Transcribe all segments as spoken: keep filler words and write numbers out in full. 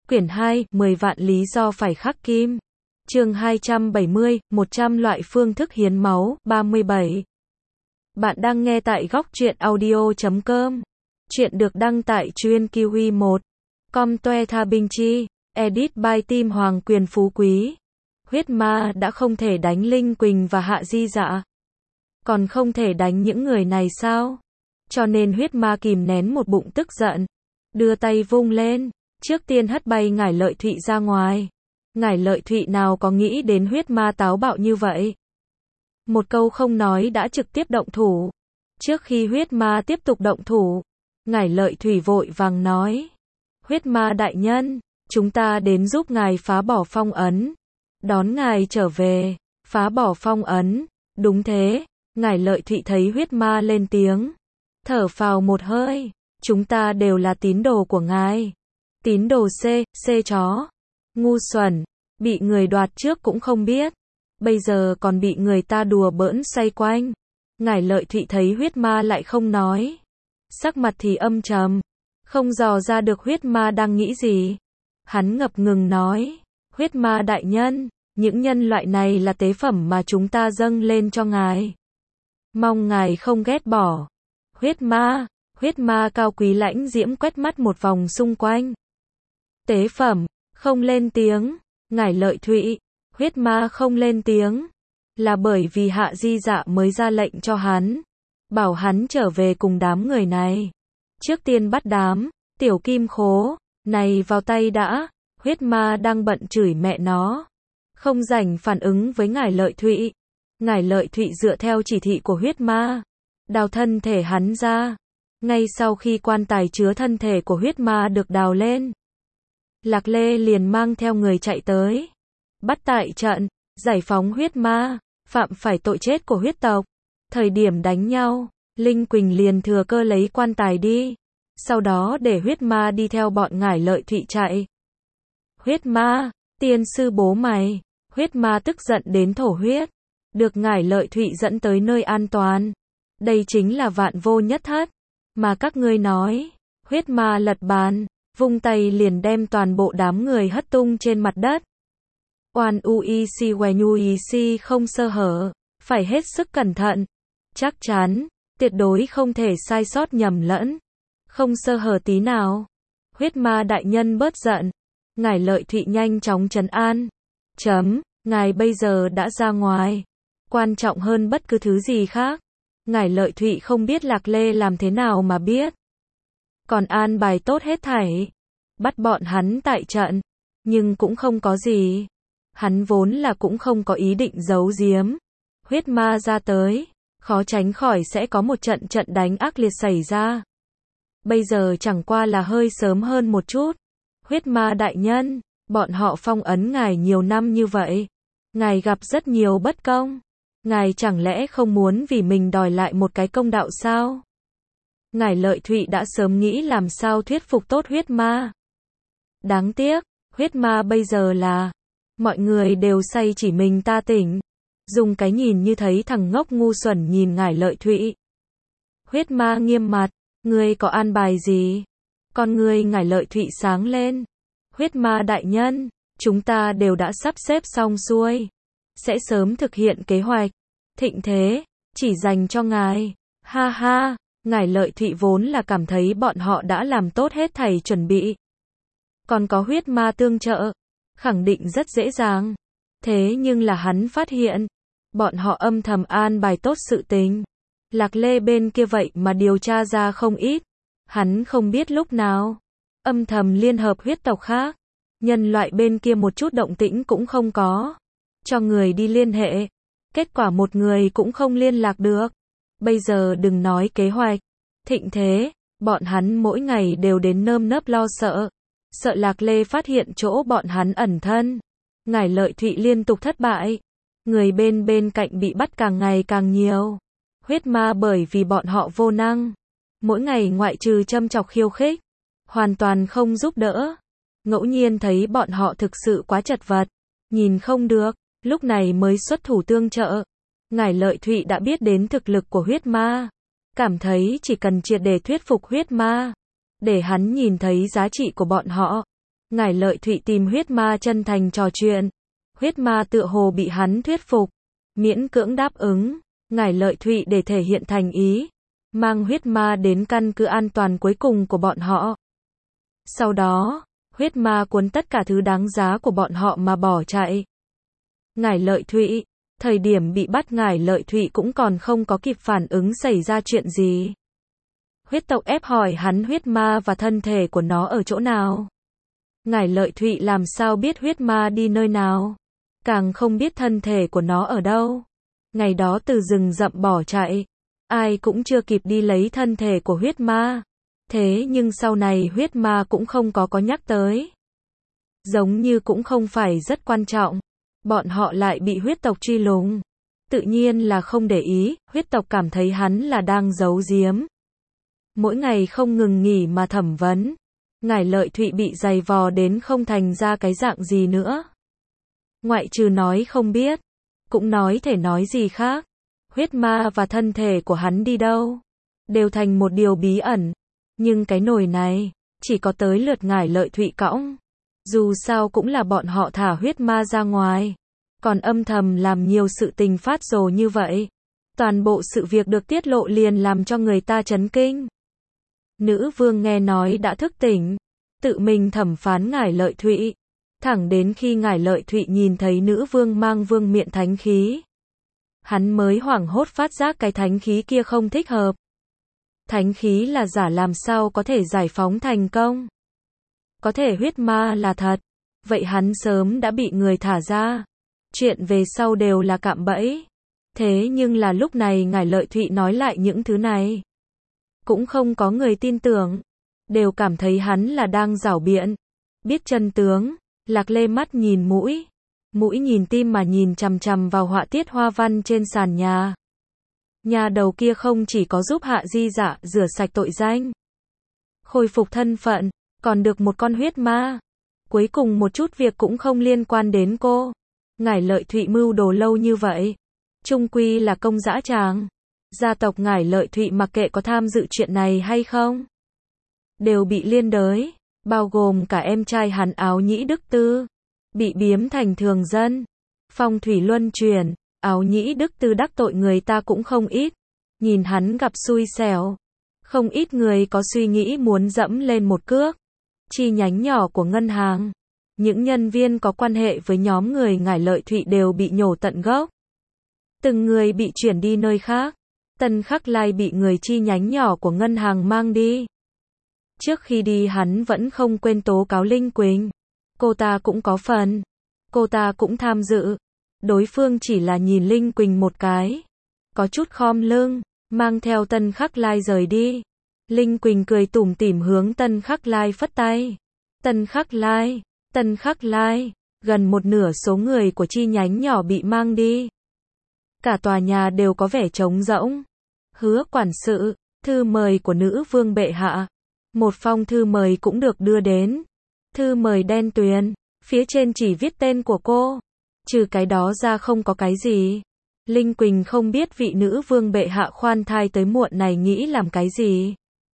Quyển hai, mười vạn lý do phải khắc kim. Chương hai trăm bảy mươi, một trăm loại phương thức hiến máu, ba mươi bảy. Bạn đang nghe tại góc truyện audio chấm com. Chuyện được đăng tại chuyên kiwi một. Com toe tha binh chi, edit by team Hoàng Quyền Phú Quý. Huyết ma đã không thể đánh Linh Quỳnh và Hạ Di Dạ. Còn không thể đánh những người này sao? Cho nên huyết ma kìm nén một bụng tức giận. Đưa tay vung lên. Trước tiên hất bay Ngải Lợi Thụy ra ngoài. Ngải Lợi Thụy nào có nghĩ đến huyết ma táo bạo như vậy. Một câu không nói đã trực tiếp động thủ. Trước khi huyết ma tiếp tục động thủ, Ngải Lợi Thụy vội vàng nói. Huyết ma đại nhân, chúng ta đến giúp ngài phá bỏ phong ấn. Đón ngài trở về, phá bỏ phong ấn. Đúng thế, Ngải Lợi Thụy thấy huyết ma lên tiếng. Thở phào một hơi, chúng ta đều là tín đồ của ngài. Tín đồ C, C chó. Ngu xuẩn, bị người đoạt trước cũng không biết. Bây giờ còn bị người ta đùa bỡn xoay quanh. Ngải Lợi Thụy thấy huyết ma lại không nói. Sắc mặt thì âm trầm. Không dò ra được huyết ma đang nghĩ gì. Hắn ngập ngừng nói. Huyết ma đại nhân, những nhân loại này là tế phẩm mà chúng ta dâng lên cho ngài. Mong ngài không ghét bỏ. Huyết ma, huyết ma cao quý lãnh diễm quét mắt một vòng xung quanh. Tế phẩm, không lên tiếng. Ngải Lợi Thụy, huyết ma không lên tiếng. Là bởi vì Hạ Di Dạ mới ra lệnh cho hắn. Bảo hắn trở về cùng đám người này. Trước tiên bắt đám, tiểu kim khố, này vào tay đã. Huyết ma đang bận chửi mẹ nó. Không rảnh phản ứng với Ngải Lợi Thụy. Ngải Lợi Thụy dựa theo chỉ thị của huyết ma. Đào thân thể hắn ra. Ngay sau khi quan tài chứa thân thể của huyết ma được đào lên, Lạc Lê liền mang theo người chạy tới. Bắt tại trận, giải phóng huyết ma, phạm phải tội chết của huyết tộc. Thời điểm đánh nhau, Linh Quỳnh liền thừa cơ lấy quan tài đi. Sau đó để huyết ma đi theo bọn Ngải Lợi Thụy chạy. Huyết ma, tiên sư bố mày. Huyết ma tức giận đến thổ huyết. Được Ngải Lợi Thụy dẫn tới nơi an toàn. Đây chính là vạn vô nhất thất. Mà các ngươi nói. Huyết ma lật bàn. Vung tay liền đem toàn bộ đám người hất tung trên mặt đất. Oan uec uec không sơ hở. Phải hết sức cẩn thận. Chắc chắn. Tuyệt đối không thể sai sót nhầm lẫn. Không sơ hở tí nào. Huyết ma đại nhân bớt giận. Ngải Lợi Thụy nhanh chóng trấn an. Chấm, ngài bây giờ đã ra ngoài. Quan trọng hơn bất cứ thứ gì khác. Ngải Lợi Thụy không biết Lạc Lê làm thế nào mà biết. Còn an bài tốt hết thảy. Bắt bọn hắn tại trận. Nhưng cũng không có gì. Hắn vốn là cũng không có ý định giấu giếm. Huyết ma ra tới. Khó tránh khỏi sẽ có một trận trận đánh ác liệt xảy ra. Bây giờ chẳng qua là hơi sớm hơn một chút. Huyết ma đại nhân, bọn họ phong ấn ngài nhiều năm như vậy. Ngài gặp rất nhiều bất công. Ngài chẳng lẽ không muốn vì mình đòi lại một cái công đạo sao? Ngải Lợi Thụy đã sớm nghĩ làm sao thuyết phục tốt huyết ma. Đáng tiếc, huyết ma bây giờ là mọi người đều say chỉ mình ta tỉnh. Dùng cái nhìn như thấy thằng ngốc ngu xuẩn nhìn Ngải Lợi Thụy. Huyết ma nghiêm mặt, ngươi có an bài gì? Con ngươi Ngải Lợi Thụy sáng lên. Huyết ma đại nhân, chúng ta đều đã sắp xếp xong xuôi. Sẽ sớm thực hiện kế hoạch. Thịnh thế, chỉ dành cho ngài. Ha ha, Ngải Lợi Thụy vốn là cảm thấy bọn họ đã làm tốt hết thảy chuẩn bị. Còn có huyết ma tương trợ. Khẳng định rất dễ dàng. Thế nhưng là hắn phát hiện. Bọn họ âm thầm an bài tốt sự tình. Lạc Lê bên kia vậy mà điều tra ra không ít. Hắn không biết lúc nào. Âm thầm liên hợp huyết tộc khác. Nhân loại bên kia một chút động tĩnh cũng không có. Cho người đi liên hệ. Kết quả một người cũng không liên lạc được. Bây giờ đừng nói kế hoạch. Thịnh thế, bọn hắn mỗi ngày đều đến nơm nớp lo sợ. Sợ Lạc Lê phát hiện chỗ bọn hắn ẩn thân. Ngải Lợi Thụy liên tục thất bại. Người bên bên cạnh bị bắt càng ngày càng nhiều. Huyết ma bởi vì bọn họ vô năng. Mỗi ngày ngoại trừ châm chọc khiêu khích. Hoàn toàn không giúp đỡ. Ngẫu nhiên thấy bọn họ thực sự quá chật vật. Nhìn không được. Lúc này mới xuất thủ tương trợ. Ngải Lợi Thụy đã biết đến thực lực của huyết ma. Cảm thấy chỉ cần triệt để thuyết phục huyết ma. Để hắn nhìn thấy giá trị của bọn họ. Ngải Lợi Thụy tìm huyết ma chân thành trò chuyện. Huyết ma tựa hồ bị hắn thuyết phục, miễn cưỡng đáp ứng. Ngải Lợi Thụy để thể hiện thành ý, mang huyết ma đến căn cứ an toàn cuối cùng của bọn họ. Sau đó, huyết ma cuốn tất cả thứ đáng giá của bọn họ mà bỏ chạy. Ngải Lợi Thụy, thời điểm bị bắt Ngải Lợi Thụy cũng còn không có kịp phản ứng xảy ra chuyện gì. Huyết tộc ép hỏi hắn huyết ma và thân thể của nó ở chỗ nào. Ngải Lợi Thụy làm sao biết huyết ma đi nơi nào, càng không biết thân thể của nó ở đâu. Ngày đó từ rừng rậm bỏ chạy, ai cũng chưa kịp đi lấy thân thể của huyết ma. Thế nhưng sau này huyết ma cũng không có có nhắc tới. Giống như cũng không phải rất quan trọng. Bọn họ lại bị huyết tộc truy lùng. Tự nhiên là không để ý, huyết tộc cảm thấy hắn là đang giấu giếm. Mỗi ngày không ngừng nghỉ mà thẩm vấn. Ngải Lợi Thụy bị giày vò đến không thành ra cái dạng gì nữa. Ngoại trừ nói không biết, cũng nói thể nói gì khác. Huyết ma và thân thể của hắn đi đâu, đều thành một điều bí ẩn. Nhưng cái nồi này, chỉ có tới lượt Ngải Lợi Thụy cõng. Dù sao cũng là bọn họ thả huyết ma ra ngoài, còn âm thầm làm nhiều sự tình phát rồ như vậy. Toàn bộ sự việc được tiết lộ liền làm cho người ta chấn kinh. Nữ vương nghe nói đã thức tỉnh, tự mình thẩm phán Ngải Lợi Thụy. Thẳng đến khi Ngải Lợi Thụy nhìn thấy nữ vương mang vương miện thánh khí, hắn mới hoảng hốt phát giác cái thánh khí kia không thích hợp. Thánh khí là giả làm sao có thể giải phóng thành công. Có thể huyết ma là thật, vậy hắn sớm đã bị người thả ra. Chuyện về sau đều là cạm bẫy. Thế nhưng là lúc này Ngải Lợi Thụy nói lại những thứ này, cũng không có người tin tưởng, đều cảm thấy hắn là đang giảo biện. Biết chân tướng, Lạc Lê mắt nhìn mũi, mũi nhìn tim mà nhìn chằm chằm vào họa tiết hoa văn trên sàn nhà. Nhà đầu kia không chỉ có giúp Hạ Di Dạ rửa sạch tội danh, khôi phục thân phận, còn được một con huyết ma. Cuối cùng một chút việc cũng không liên quan đến cô. Ngải Lợi Thụy mưu đồ lâu như vậy, chung quy là công dã tràng. Gia tộc Ngải Lợi Thụy mặc kệ có tham dự chuyện này hay không, đều bị liên đới, bao gồm cả em trai hắn Áo Nhĩ Đức Tư, bị biếm thành thường dân. Phong thủy luân chuyển, Áo Nhĩ Đức Tư đắc tội người ta cũng không ít. Nhìn hắn gặp xui xẻo, không ít người có suy nghĩ muốn dẫm lên một cước. Chi nhánh nhỏ của ngân hàng, những nhân viên có quan hệ với nhóm người Ngải Lợi Thụy đều bị nhổ tận gốc. Từng người bị chuyển đi nơi khác. Tân Khắc Lai bị người chi nhánh nhỏ của ngân hàng mang đi. Trước khi đi hắn vẫn không quên tố cáo Linh Quỳnh. Cô ta cũng có phần. Cô ta cũng tham dự. Đối phương chỉ là nhìn Linh Quỳnh một cái, có chút khom lưng, mang theo Tân Khắc Lai rời đi. Linh Quỳnh cười tủm tỉm hướng Tân Khắc Lai phất tay. Tân Khắc Lai, Tân Khắc Lai, gần một nửa số người của chi nhánh nhỏ bị mang đi. Cả tòa nhà đều có vẻ trống rỗng. Hứa quản sự, thư mời của nữ vương bệ hạ. Một phong thư mời cũng được đưa đến. Thư mời đen tuyền, phía trên chỉ viết tên của cô. Trừ cái đó ra không có cái gì. Linh Quỳnh không biết vị nữ vương bệ hạ khoan thai tới muộn này nghĩ làm cái gì.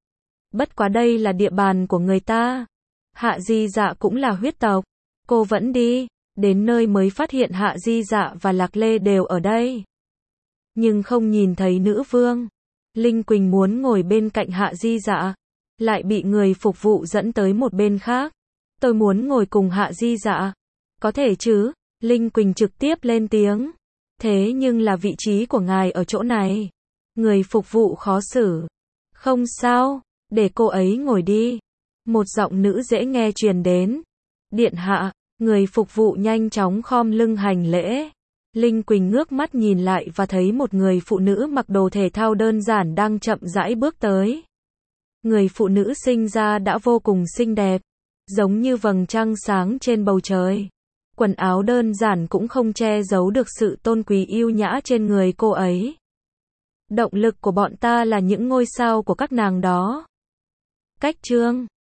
Bất quá đây là địa bàn của người ta. Hạ Di Dạ cũng là huyết tộc. Cô vẫn đi, đến nơi mới phát hiện Hạ Di Dạ và Lạc Lê đều ở đây. Nhưng không nhìn thấy nữ vương. Linh Quỳnh muốn ngồi bên cạnh Hạ Di Dạ, lại bị người phục vụ dẫn tới một bên khác. Tôi muốn ngồi cùng Hạ Di Dạ. Có thể chứ? Linh Quỳnh trực tiếp lên tiếng. Thế nhưng là vị trí của ngài ở chỗ này. Người phục vụ khó xử. Không sao, để cô ấy ngồi đi. Một giọng nữ dễ nghe truyền đến. Điện hạ, người phục vụ nhanh chóng khom lưng hành lễ. Linh Quỳnh ngước mắt nhìn lại và thấy một người phụ nữ mặc đồ thể thao đơn giản đang chậm rãi bước tới. Người phụ nữ sinh ra đã vô cùng xinh đẹp, giống như vầng trăng sáng trên bầu trời. Quần áo đơn giản cũng không che giấu được sự tôn quý yêu nhã trên người cô ấy. Động lực của bọn ta là những ngôi sao của các nàng đó. Cách chương